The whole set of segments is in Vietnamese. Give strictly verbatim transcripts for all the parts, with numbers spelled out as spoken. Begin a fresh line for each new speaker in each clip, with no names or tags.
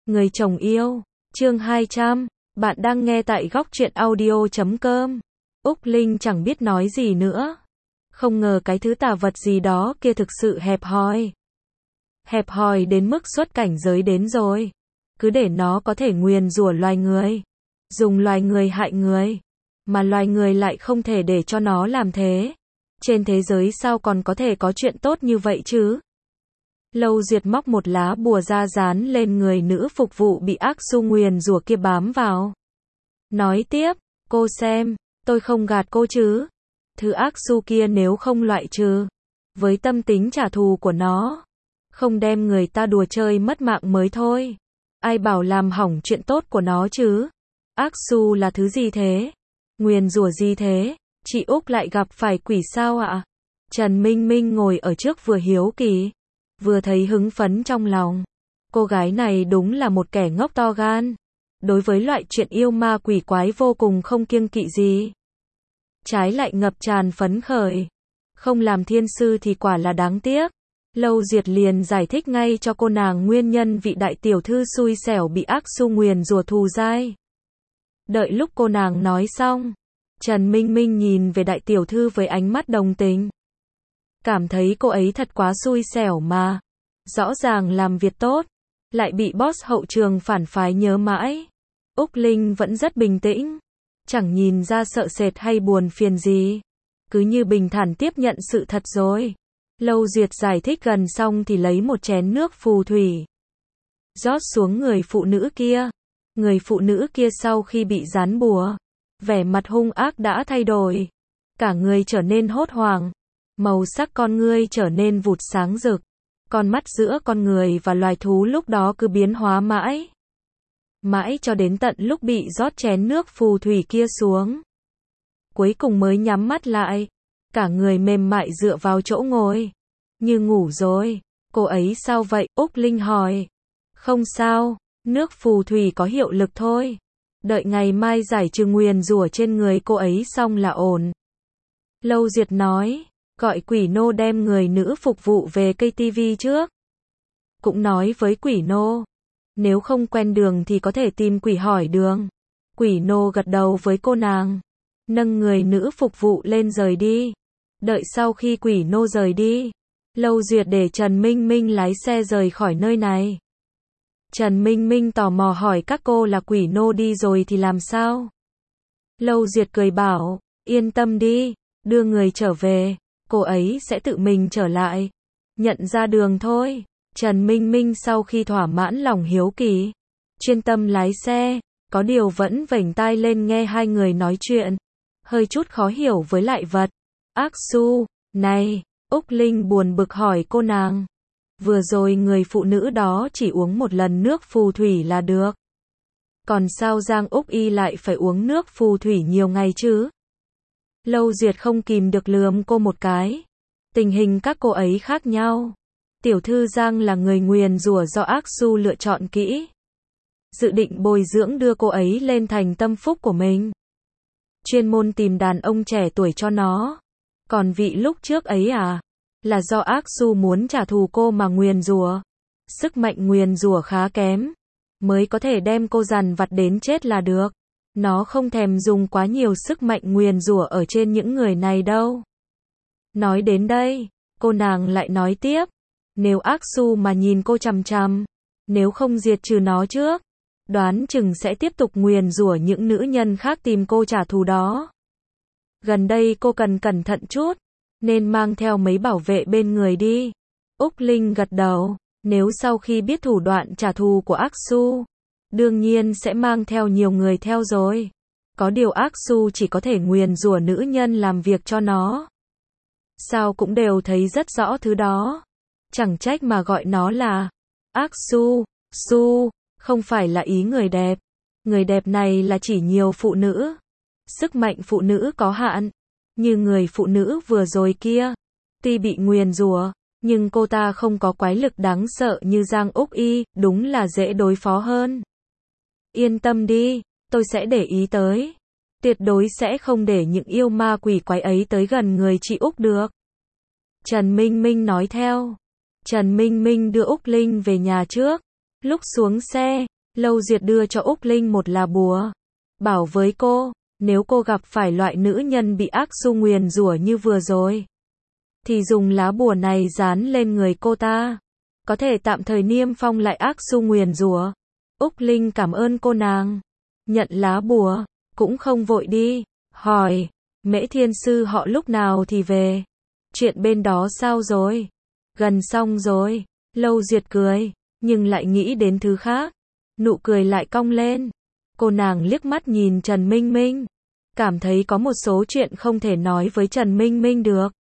Người chồng yêu, chương hai trăm, bạn đang nghe tại góc truyện audio chấm com. Úc Linh chẳng biết nói gì nữa. Không ngờ cái thứ tà vật gì đó kia thực sự hẹp hòi. Hẹp hòi đến mức xuất cảnh giới đến rồi. Cứ để nó có thể nguyền rủa loài người. Dùng loài người hại người. Mà loài người lại không thể để cho nó làm thế. Trên thế giới sao còn có thể có chuyện tốt như vậy chứ? Lâu Duyệt móc một lá bùa ra dán lên người nữ phục vụ bị ác su nguyền rủa kia bám vào. Nói tiếp, cô xem, tôi không gạt cô chứ. Thứ ác su kia nếu không loại trừ, với tâm tính trả thù của nó, không đem người ta đùa chơi mất mạng mới thôi. Ai bảo làm hỏng chuyện tốt của nó chứ? Ác su là thứ gì thế? Nguyền rủa gì thế? Chị Úc lại gặp phải quỷ sao ạ? Trần Minh Minh ngồi ở trước vừa hiếu kỳ, vừa thấy hứng phấn trong lòng. Cô gái này đúng là một kẻ ngốc to gan. Đối với loại chuyện yêu ma quỷ quái vô cùng không kiêng kỵ gì. Trái lại ngập tràn phấn khởi. Không làm thiên sư thì quả là đáng tiếc. Lâu Duyệt liền giải thích ngay cho cô nàng nguyên nhân vị đại tiểu thư xui xẻo bị ác su nguyền rủa thù dai. Đợi lúc cô nàng nói xong, Trần Minh Minh nhìn về đại tiểu thư với ánh mắt đồng tình. Cảm thấy cô ấy thật quá xui xẻo mà. Rõ ràng làm việc tốt, lại bị boss hậu trường phản phái nhớ mãi. Úc Linh vẫn rất bình tĩnh, chẳng nhìn ra sợ sệt hay buồn phiền gì. Cứ như bình thản tiếp nhận sự thật rồi. Lâu Duyệt giải thích gần xong thì lấy một chén nước phù thủy, rót xuống người phụ nữ kia. Người phụ nữ kia sau khi bị dán bùa, vẻ mặt hung ác đã thay đổi. Cả người trở nên hốt hoảng. Màu sắc con ngươi trở nên vụt sáng rực. Con mắt giữa con người và loài thú lúc đó cứ biến hóa mãi. Mãi cho đến tận lúc bị rót chén nước phù thủy kia xuống. Cuối cùng mới nhắm mắt lại. Cả người mềm mại dựa vào chỗ ngồi. Như ngủ rồi. Cô ấy sao vậy? Úc Linh hỏi. Không sao, nước phù thủy có hiệu lực thôi. Đợi ngày mai giải trừ nguyền rủa trên người cô ấy xong là ổn. Lâu Duyệt nói. Gọi quỷ nô đem người nữ phục vụ về cây tivi trước. Cũng nói với quỷ nô, nếu không quen đường thì có thể tìm quỷ hỏi đường. Quỷ nô gật đầu với cô nàng, nâng người nữ phục vụ lên rời đi. Đợi sau khi quỷ nô rời đi, Lâu Duyệt để Trần Minh Minh lái xe rời khỏi nơi này. Trần Minh Minh tò mò hỏi các cô là quỷ nô đi rồi thì làm sao? Lâu Duyệt cười bảo, yên tâm đi, đưa người trở về. Cô ấy sẽ tự mình trở lại. Nhận ra đường thôi. Trần Minh Minh sau khi thỏa mãn lòng hiếu kỳ, chuyên tâm lái xe, có điều vẫn vểnh tai lên nghe hai người nói chuyện. Hơi chút khó hiểu với lại vật. Ác su, này, Úc Linh buồn bực hỏi cô nàng. Vừa rồi người phụ nữ đó chỉ uống một lần nước phù thủy là được. Còn sao Giang Úc Y lại phải uống nước phù thủy nhiều ngày chứ? Lâu Duyệt không kìm được lườm cô một cái. Tình hình các cô ấy khác nhau. Tiểu thư Giang là người nguyền rủa do ác su lựa chọn kỹ. Dự định bồi dưỡng đưa cô ấy lên thành tâm phúc của mình. Chuyên môn tìm đàn ông trẻ tuổi cho nó. Còn vị lúc trước ấy à, là do ác su muốn trả thù cô mà nguyền rủa. Sức mạnh nguyền rủa khá kém, mới có thể đem cô dằn vặt đến chết là được. Nó không thèm dùng quá nhiều sức mạnh nguyền rủa ở trên những người này đâu. Nói đến đây, cô nàng lại nói tiếp. Nếu ác su mà nhìn cô chằm chằm, nếu không diệt trừ nó trước, đoán chừng sẽ tiếp tục nguyền rủa những nữ nhân khác tìm cô trả thù đó. Gần đây cô cần cẩn thận chút, nên mang theo mấy bảo vệ bên người đi. Úc Linh gật đầu, nếu sau khi biết thủ đoạn trả thù của ác su, đương nhiên sẽ mang theo nhiều người theo rồi. Có điều ác su chỉ có thể nguyền rủa nữ nhân làm việc cho nó. Sao cũng đều thấy rất rõ thứ đó. Chẳng trách mà gọi nó là ác su. Su, không phải là ý người đẹp. Người đẹp này là chỉ nhiều phụ nữ. Sức mạnh phụ nữ có hạn. Như người phụ nữ vừa rồi kia. Tuy bị nguyền rủa, nhưng cô ta không có quái lực đáng sợ như Giang Úc Y, đúng là dễ đối phó hơn. Yên tâm đi, tôi sẽ để ý tới. Tuyệt đối sẽ không để những yêu ma quỷ quái ấy tới gần người chị Úc được. Trần Minh Minh nói theo. Trần Minh Minh đưa Úc Linh về nhà trước. Lúc xuống xe, Lâu Duyệt đưa cho Úc Linh một lá bùa. Bảo với cô, nếu cô gặp phải loại nữ nhân bị ác xu nguyền rủa như vừa rồi, thì dùng lá bùa này dán lên người cô ta. Có thể tạm thời niêm phong lại ác xu nguyền rủa. Úc Linh cảm ơn cô nàng. Nhận lá bùa, cũng không vội đi. Hỏi, Mễ Thiên Sư họ lúc nào thì về? Chuyện bên đó sao rồi? Gần xong rồi. Lâu Duyệt cười, nhưng lại nghĩ đến thứ khác. Nụ cười lại cong lên. Cô nàng liếc mắt nhìn Trần Minh Minh. Cảm thấy có một số chuyện không thể nói với Trần Minh Minh được.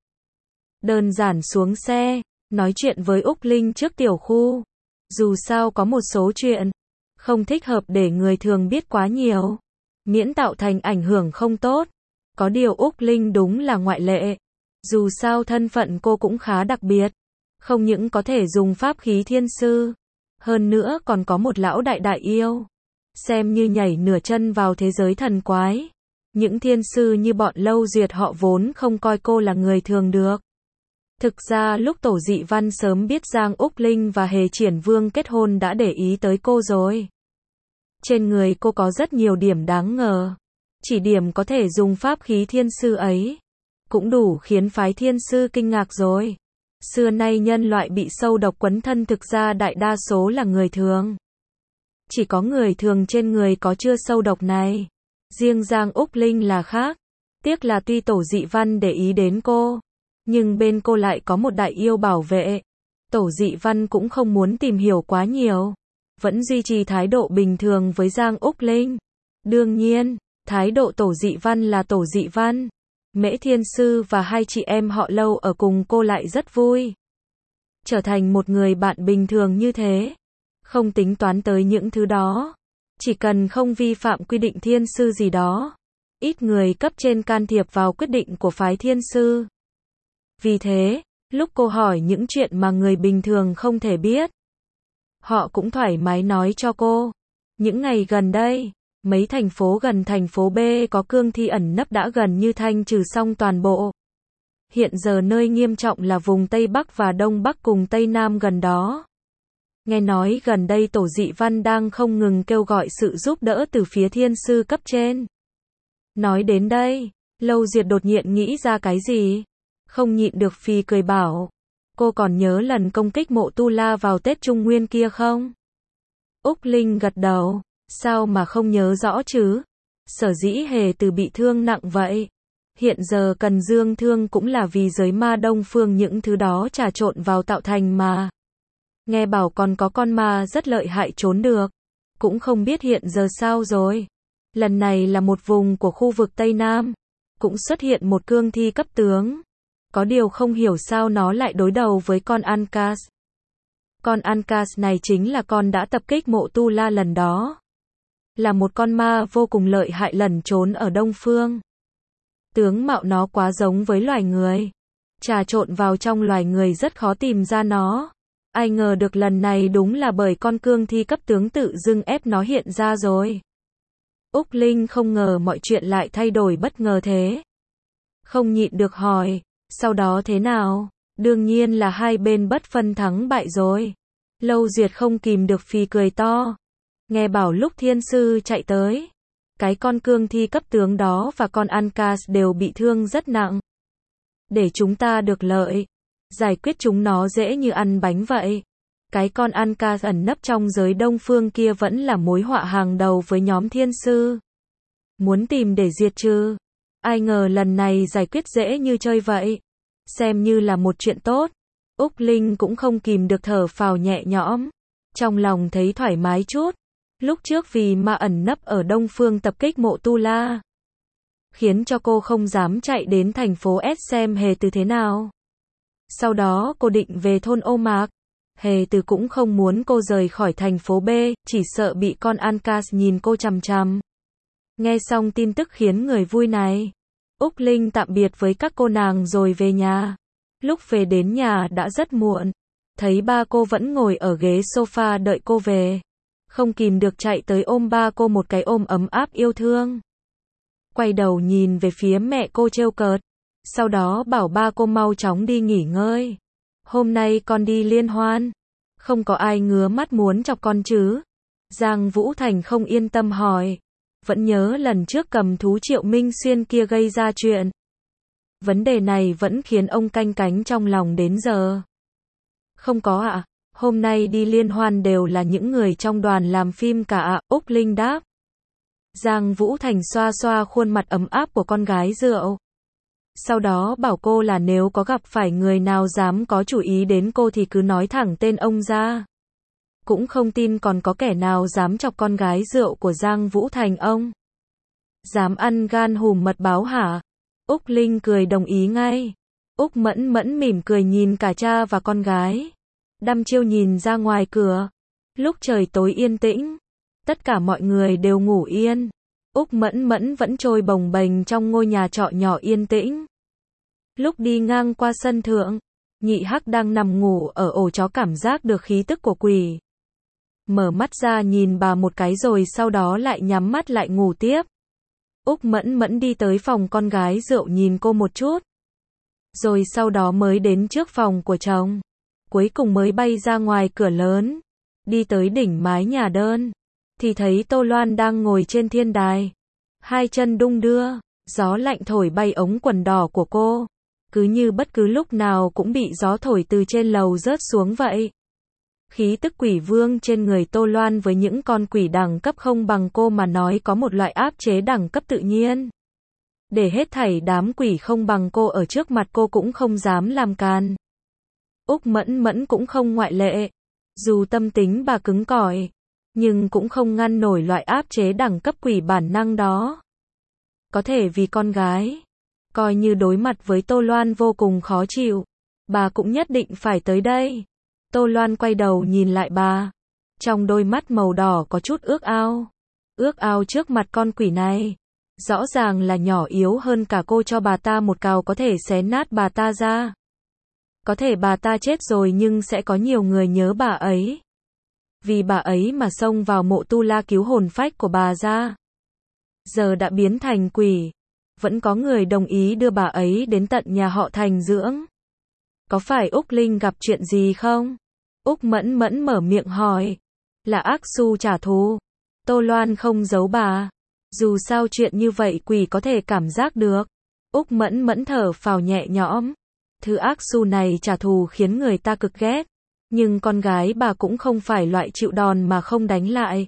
Đơn giản xuống xe, nói chuyện với Úc Linh trước tiểu khu. Dù sao có một số chuyện không thích hợp để người thường biết quá nhiều, miễn tạo thành ảnh hưởng không tốt. Có điều Úc Linh đúng là ngoại lệ. Dù sao thân phận cô cũng khá đặc biệt. Không những có thể dùng pháp khí thiên sư, hơn nữa còn có một lão đại đại yêu. Xem như nhảy nửa chân vào thế giới thần quái. Những thiên sư như bọn Lâu Duyệt họ vốn không coi cô là người thường được. Thực ra lúc Tổ Dị Văn sớm biết Giang Úc Linh và Hề Triển Vương kết hôn đã để ý tới cô rồi. Trên người cô có rất nhiều điểm đáng ngờ. Chỉ điểm có thể dùng pháp khí thiên sư ấy cũng đủ khiến phái thiên sư kinh ngạc rồi. Xưa nay nhân loại bị sâu độc quấn thân thực ra đại đa số là người thường. Chỉ có người thường trên người có chưa sâu độc này. Riêng Giang Úc Linh là khác. Tiếc là tuy Tổ Dị Văn để ý đến cô, nhưng bên cô lại có một đại yêu bảo vệ. Tổ Dị Văn cũng không muốn tìm hiểu quá nhiều, vẫn duy trì thái độ bình thường với Giang Úc Linh. Đương nhiên, thái độ Tổ Dị Văn là Tổ Dị Văn. Mễ Thiên Sư và hai chị em họ Lâu ở cùng cô lại rất vui. Trở thành một người bạn bình thường như thế, không tính toán tới những thứ đó. Chỉ cần không vi phạm quy định thiên sư gì đó, ít người cấp trên can thiệp vào quyết định của phái thiên sư. Vì thế, lúc cô hỏi những chuyện mà người bình thường không thể biết, họ cũng thoải mái nói cho cô. Những ngày gần đây, mấy thành phố gần thành phố B có cương thi ẩn nấp đã gần như thanh trừ xong toàn bộ. Hiện giờ nơi nghiêm trọng là vùng Tây Bắc và Đông Bắc cùng Tây Nam gần đó. Nghe nói gần đây Tổ Dị Văn đang không ngừng kêu gọi sự giúp đỡ từ phía thiên sư cấp trên. Nói đến đây, Lâu Duyệt đột nhiên nghĩ ra cái gì. Không nhịn được phì cười bảo. Cô còn nhớ lần công kích mộ Tu La vào Tết Trung Nguyên kia không? Úc Linh gật đầu. Sao mà không nhớ rõ chứ? Sở dĩ Hề Từ bị thương nặng vậy. Hiện giờ cần dương thương cũng là vì giới ma Đông Phương những thứ đó trà trộn vào tạo thành mà. Nghe bảo còn có con ma rất lợi hại trốn được. Cũng không biết hiện giờ sao rồi. Lần này là một vùng của khu vực Tây Nam. Cũng xuất hiện một cương thi cấp tướng. Có điều không hiểu sao nó lại đối đầu với con Ancas. Con Ancas này chính là con đã tập kích mộ Tu La lần đó. Là một con ma vô cùng lợi hại lẩn trốn ở Đông Phương. Tướng mạo nó quá giống với loài người. Trà trộn vào trong loài người rất khó tìm ra nó. Ai ngờ được lần này đúng là bởi con cương thi cấp tướng tự dưng ép nó hiện ra rồi. Úc Linh không ngờ mọi chuyện lại thay đổi bất ngờ thế. Không nhịn được hỏi, sau đó thế nào? Đương nhiên là hai bên bất phân thắng bại rồi. Lâu Duyệt không kìm được phì cười to. Nghe bảo lúc thiên sư chạy tới, cái con cương thi cấp tướng đó và con Ancas đều bị thương rất nặng. Để chúng ta được lợi, giải quyết chúng nó dễ như ăn bánh vậy. Cái con Ancas ẩn nấp trong giới Đông Phương kia vẫn là mối họa hàng đầu với nhóm thiên sư. Muốn tìm để diệt trừ. Ai ngờ lần này giải quyết dễ như chơi vậy. Xem như là một chuyện tốt. Úc Linh cũng không kìm được thở phào nhẹ nhõm. Trong lòng thấy thoải mái chút. Lúc trước vì ma ẩn nấp ở Đông Phương tập kích mộ Tu La, khiến cho cô không dám chạy đến thành phố S xem Hề Từ thế nào. Sau đó cô định về thôn Ô Mạc. Hề Từ cũng không muốn cô rời khỏi thành phố B, chỉ sợ bị con Ancas nhìn cô chằm chằm. Nghe xong tin tức khiến người vui này, Úc Linh tạm biệt với các cô nàng rồi về nhà. Lúc về đến nhà đã rất muộn. Thấy ba cô vẫn ngồi ở ghế sofa đợi cô về. Không kìm được chạy tới ôm ba cô một cái ôm ấm áp yêu thương. Quay đầu nhìn về phía mẹ cô trêu cợt. Sau đó bảo ba cô mau chóng đi nghỉ ngơi. Hôm nay con đi liên hoan. Không có ai ngứa mắt muốn chọc con chứ. Giang Vũ Thành không yên tâm hỏi. Vẫn nhớ lần trước cầm thú Triệu Minh Xuyên kia gây ra chuyện. Vấn đề này vẫn khiến ông canh cánh trong lòng đến giờ. Không có ạ, à? Hôm nay đi liên hoan đều là những người trong đoàn làm phim cả ạ, à? Úc Linh đáp. Giang Vũ Thành xoa xoa khuôn mặt ấm áp của con gái rượu. Sau đó bảo cô là nếu có gặp phải người nào dám có chủ ý đến cô thì cứ nói thẳng tên ông ra. Cũng không tin còn có kẻ nào dám chọc con gái rượu của Giang Vũ Thành ông. Dám ăn gan hùm mật báo hả? Úc Linh cười đồng ý ngay. Úc Mẫn Mẫn mỉm cười nhìn cả cha và con gái. Đăm chiêu nhìn ra ngoài cửa. Lúc trời tối yên tĩnh, tất cả mọi người đều ngủ yên. Úc Mẫn Mẫn vẫn trôi bồng bềnh trong ngôi nhà trọ nhỏ yên tĩnh. Lúc đi ngang qua sân thượng, Nhị Hắc đang nằm ngủ ở ổ chó cảm giác được khí tức của quỷ. Mở mắt ra nhìn bà một cái rồi sau đó lại nhắm mắt lại ngủ tiếp. Úc Mẫn Mẫn đi tới phòng con gái rượu nhìn cô một chút. Rồi sau đó mới đến trước phòng của chồng. Cuối cùng mới bay ra ngoài cửa lớn. Đi tới đỉnh mái nhà đơn. Thì thấy Tô Loan đang ngồi trên thiên đài. Hai chân đung đưa. Gió lạnh thổi bay ống quần đỏ của cô. Cứ như bất cứ lúc nào cũng bị gió thổi từ trên lầu rớt xuống vậy. Khí tức quỷ vương trên người Tô Loan với những con quỷ đẳng cấp không bằng cô mà nói có một loại áp chế đẳng cấp tự nhiên. Để hết thảy đám quỷ không bằng cô ở trước mặt cô cũng không dám làm càn. Úc Mẫn Mẫn cũng không ngoại lệ. Dù tâm tính bà cứng cỏi, nhưng cũng không ngăn nổi loại áp chế đẳng cấp quỷ bản năng đó. Có thể vì con gái, coi như đối mặt với Tô Loan vô cùng khó chịu, bà cũng nhất định phải tới đây. Tô Loan quay đầu nhìn lại bà. Trong đôi mắt màu đỏ có chút ước ao. Ước ao trước mặt con quỷ này. Rõ ràng là nhỏ yếu hơn cả cô, cho bà ta một cào có thể xé nát bà ta ra. Có thể bà ta chết rồi nhưng sẽ có nhiều người nhớ bà ấy. Vì bà ấy mà xông vào mộ tu la cứu hồn phách của bà ra. Giờ đã biến thành quỷ. Vẫn có người đồng ý đưa bà ấy đến tận nhà họ Thành dưỡng. Có phải Úc Linh gặp chuyện gì không? Úc Mẫn Mẫn mở miệng hỏi. Là Ác Su trả thù. Tô Loan không giấu bà. Dù sao chuyện như vậy quỷ có thể cảm giác được. Úc Mẫn Mẫn thở phào nhẹ nhõm. Thứ Ác Su này trả thù khiến người ta cực ghét. Nhưng con gái bà cũng không phải loại chịu đòn mà không đánh lại.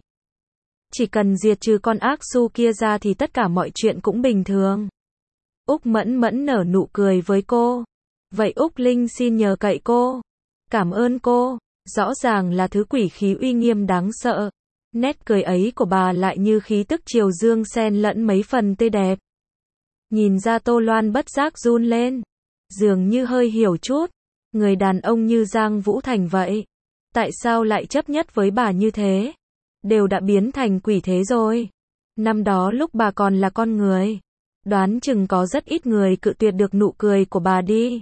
Chỉ cần diệt trừ con Ác Su kia ra thì tất cả mọi chuyện cũng bình thường. Úc Mẫn Mẫn nở nụ cười với cô. Vậy Úc Linh xin nhờ cậy cô. Cảm ơn cô. Rõ ràng là thứ quỷ khí uy nghiêm đáng sợ. Nét cười ấy của bà lại như khí tức triều dương xen lẫn mấy phần tươi đẹp. Nhìn ra Tô Loan bất giác run lên. Dường như hơi hiểu chút. Người đàn ông như Giang Vũ Thành vậy. Tại sao lại chấp nhất với bà như thế? Đều đã biến thành quỷ thế rồi. Năm đó lúc bà còn là con người, đoán chừng có rất ít người cự tuyệt được nụ cười của bà đi.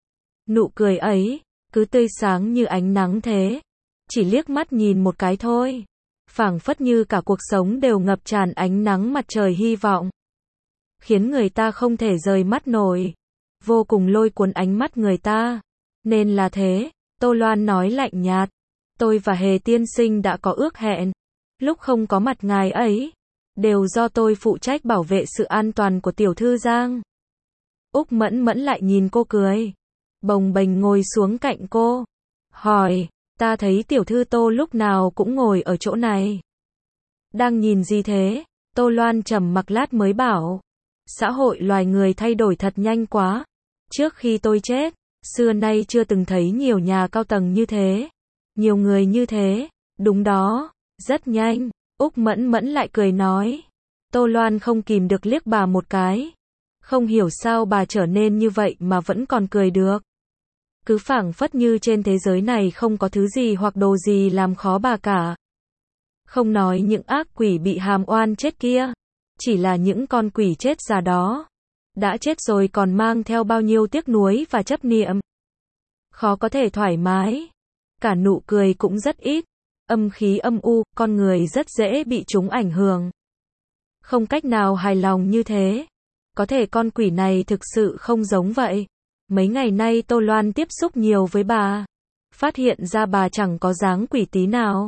Nụ cười ấy, cứ tươi sáng như ánh nắng thế. Chỉ liếc mắt nhìn một cái thôi. Phảng phất như cả cuộc sống đều ngập tràn ánh nắng mặt trời hy vọng. Khiến người ta không thể rời mắt nổi. Vô cùng lôi cuốn ánh mắt người ta. Nên là thế, Tô Loan nói lạnh nhạt. Tôi và Hề tiên sinh đã có ước hẹn. Lúc không có mặt ngài ấy, đều do tôi phụ trách bảo vệ sự an toàn của tiểu thư Giang. Úc Mẫn Mẫn lại nhìn cô cười. Bồng bềnh ngồi xuống cạnh cô. Hỏi, ta thấy tiểu thư Tô lúc nào cũng ngồi ở chỗ này. Đang nhìn gì thế? Tô Loan trầm mặc lát mới bảo. Xã hội loài người thay đổi thật nhanh quá. Trước khi tôi chết, xưa nay chưa từng thấy nhiều nhà cao tầng như thế. Nhiều người như thế. Đúng đó, rất nhanh. Úc Mẫn Mẫn lại cười nói. Tô Loan không kìm được liếc bà một cái. Không hiểu sao bà trở nên như vậy mà vẫn còn cười được. Cứ phảng phất như trên thế giới này không có thứ gì hoặc đồ gì làm khó bà cả. Không nói những ác quỷ bị hàm oan chết kia. Chỉ là những con quỷ chết già đó. Đã chết rồi còn mang theo bao nhiêu tiếc nuối và chấp niệm. Khó có thể thoải mái. Cả nụ cười cũng rất ít. Âm khí âm u, con người rất dễ bị chúng ảnh hưởng. Không cách nào hài lòng như thế. Có thể con quỷ này thực sự không giống vậy. Mấy ngày nay Tô Loan tiếp xúc nhiều với bà. Phát hiện ra bà chẳng có dáng quỷ tí nào.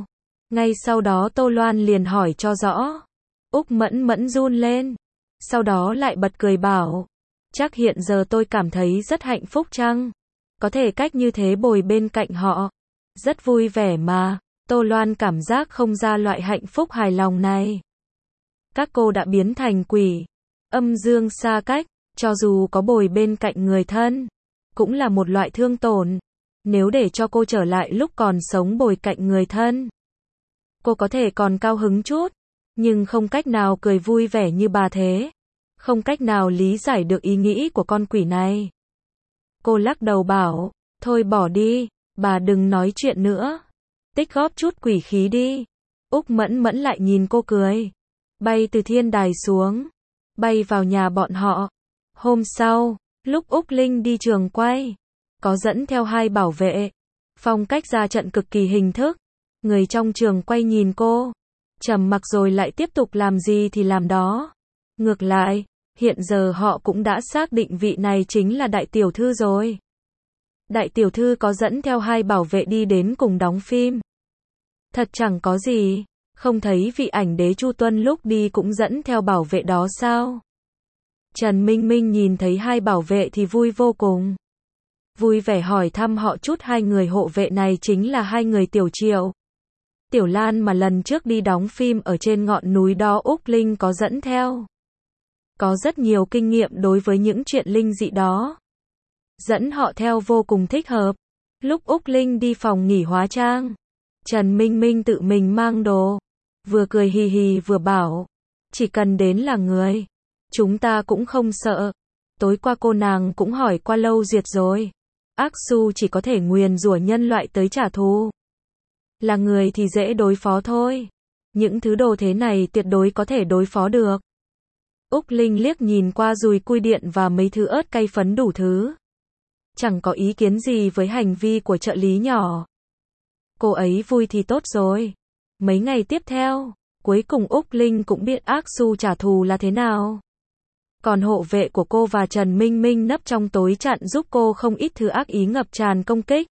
Ngay sau đó Tô Loan liền hỏi cho rõ. Úc Mẫn Mẫn run lên. Sau đó lại bật cười bảo. Chắc hiện giờ tôi cảm thấy rất hạnh phúc chăng? Có thể cách như thế bồi bên cạnh họ. Rất vui vẻ mà. Tô Loan cảm giác không ra loại hạnh phúc hài lòng này. Các cô đã biến thành quỷ. Âm dương xa cách. Cho dù có bồi bên cạnh người thân, cũng là một loại thương tổn. Nếu để cho cô trở lại lúc còn sống bồi cạnh người thân, cô có thể còn cao hứng chút, nhưng không cách nào cười vui vẻ như bà thế. Không cách nào lý giải được ý nghĩ của con quỷ này. Cô lắc đầu bảo, thôi bỏ đi, bà đừng nói chuyện nữa. Tích góp chút quỷ khí đi. Úc Mẫn Mẫn lại nhìn cô cười. Bay từ thiên đài xuống, bay vào nhà bọn họ. Hôm sau, lúc Úc Linh đi trường quay, có dẫn theo hai bảo vệ. Phong cách ra trận cực kỳ hình thức. Người trong trường quay nhìn cô, trầm mặc rồi lại tiếp tục làm gì thì làm đó. Ngược lại, hiện giờ họ cũng đã xác định vị này chính là đại tiểu thư rồi. Đại tiểu thư có dẫn theo hai bảo vệ đi đến cùng đóng phim. Thật chẳng có gì, không thấy vị ảnh đế Chu Tuân lúc đi cũng dẫn theo bảo vệ đó sao? Trần Minh Minh nhìn thấy hai bảo vệ thì vui vô cùng. Vui vẻ hỏi thăm họ chút hai người hộ vệ này chính là hai người Tiểu Triệu, Tiểu Lan mà lần trước đi đóng phim ở trên ngọn núi đó Úc Linh có dẫn theo. Có rất nhiều kinh nghiệm đối với những chuyện linh dị đó. Dẫn họ theo vô cùng thích hợp. Lúc Úc Linh đi phòng nghỉ hóa trang, Trần Minh Minh tự mình mang đồ. Vừa cười hì hì vừa bảo, chỉ cần đến là người, chúng ta cũng không sợ. Tối qua cô nàng cũng hỏi qua Lâu Duyệt rồi. Ác Su chỉ có thể nguyền rủa nhân loại tới trả thù. Là người thì dễ đối phó thôi. Những thứ đồ thế này tuyệt đối có thể đối phó được. Úc Linh liếc nhìn qua dùi cui điện và mấy thứ ớt cay phấn đủ thứ. Chẳng có ý kiến gì với hành vi của trợ lý nhỏ. Cô ấy vui thì tốt rồi. Mấy ngày tiếp theo, cuối cùng Úc Linh cũng biết Ác Su trả thù là thế nào. Còn hộ vệ của cô và Trần Minh Minh nấp trong tối chặn giúp cô không ít thứ ác ý ngập tràn công kích.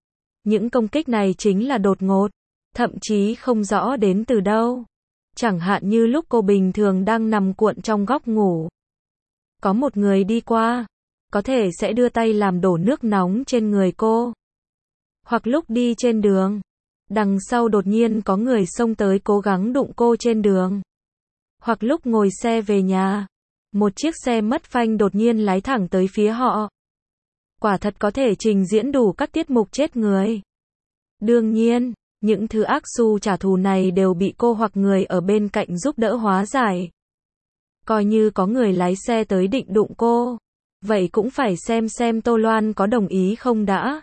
Những công kích này chính là đột ngột, thậm chí không rõ đến từ đâu. Chẳng hạn như lúc cô bình thường đang nằm cuộn trong góc ngủ. Có một người đi qua, có thể sẽ đưa tay làm đổ nước nóng trên người cô. Hoặc lúc đi trên đường, đằng sau đột nhiên có người xông tới cố gắng đụng cô trên đường. Hoặc lúc ngồi xe về nhà, một chiếc xe mất phanh đột nhiên lái thẳng tới phía họ. Quả thật có thể trình diễn đủ các tiết mục chết người. Đương nhiên, những thứ ác su trả thù này đều bị cô hoặc người ở bên cạnh giúp đỡ hóa giải. Coi như có người lái xe tới định đụng cô, vậy cũng phải xem xem Tô Loan có đồng ý không đã.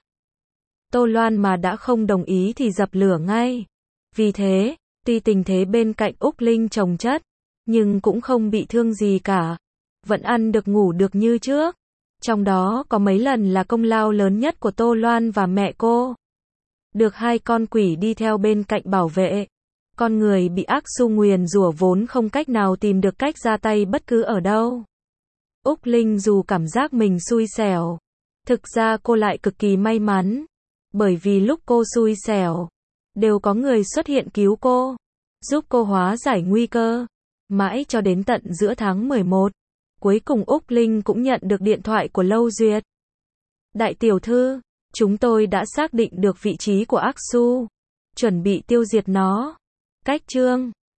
Tô Loan mà đã không đồng ý thì dập lửa ngay. Vì thế, tuy tình thế bên cạnh Úc Linh chồng chất, nhưng cũng không bị thương gì cả. Vẫn ăn được ngủ được như trước. Trong đó có mấy lần là công lao lớn nhất của Tô Loan và mẹ cô. Được hai con quỷ đi theo bên cạnh bảo vệ. Con người bị ác su nguyền rủa vốn không cách nào tìm được cách ra tay bất cứ ở đâu. Úc Linh dù cảm giác mình xui xẻo, thực ra cô lại cực kỳ may mắn. Bởi vì lúc cô xui xẻo, đều có người xuất hiện cứu cô, giúp cô hóa giải nguy cơ. Mãi cho đến tận giữa tháng mười một, cuối cùng Úc Linh cũng nhận được điện thoại của Lâu Duyệt. Đại tiểu thư, chúng tôi đã xác định được vị trí của ác su, chuẩn bị tiêu diệt nó. Cách chương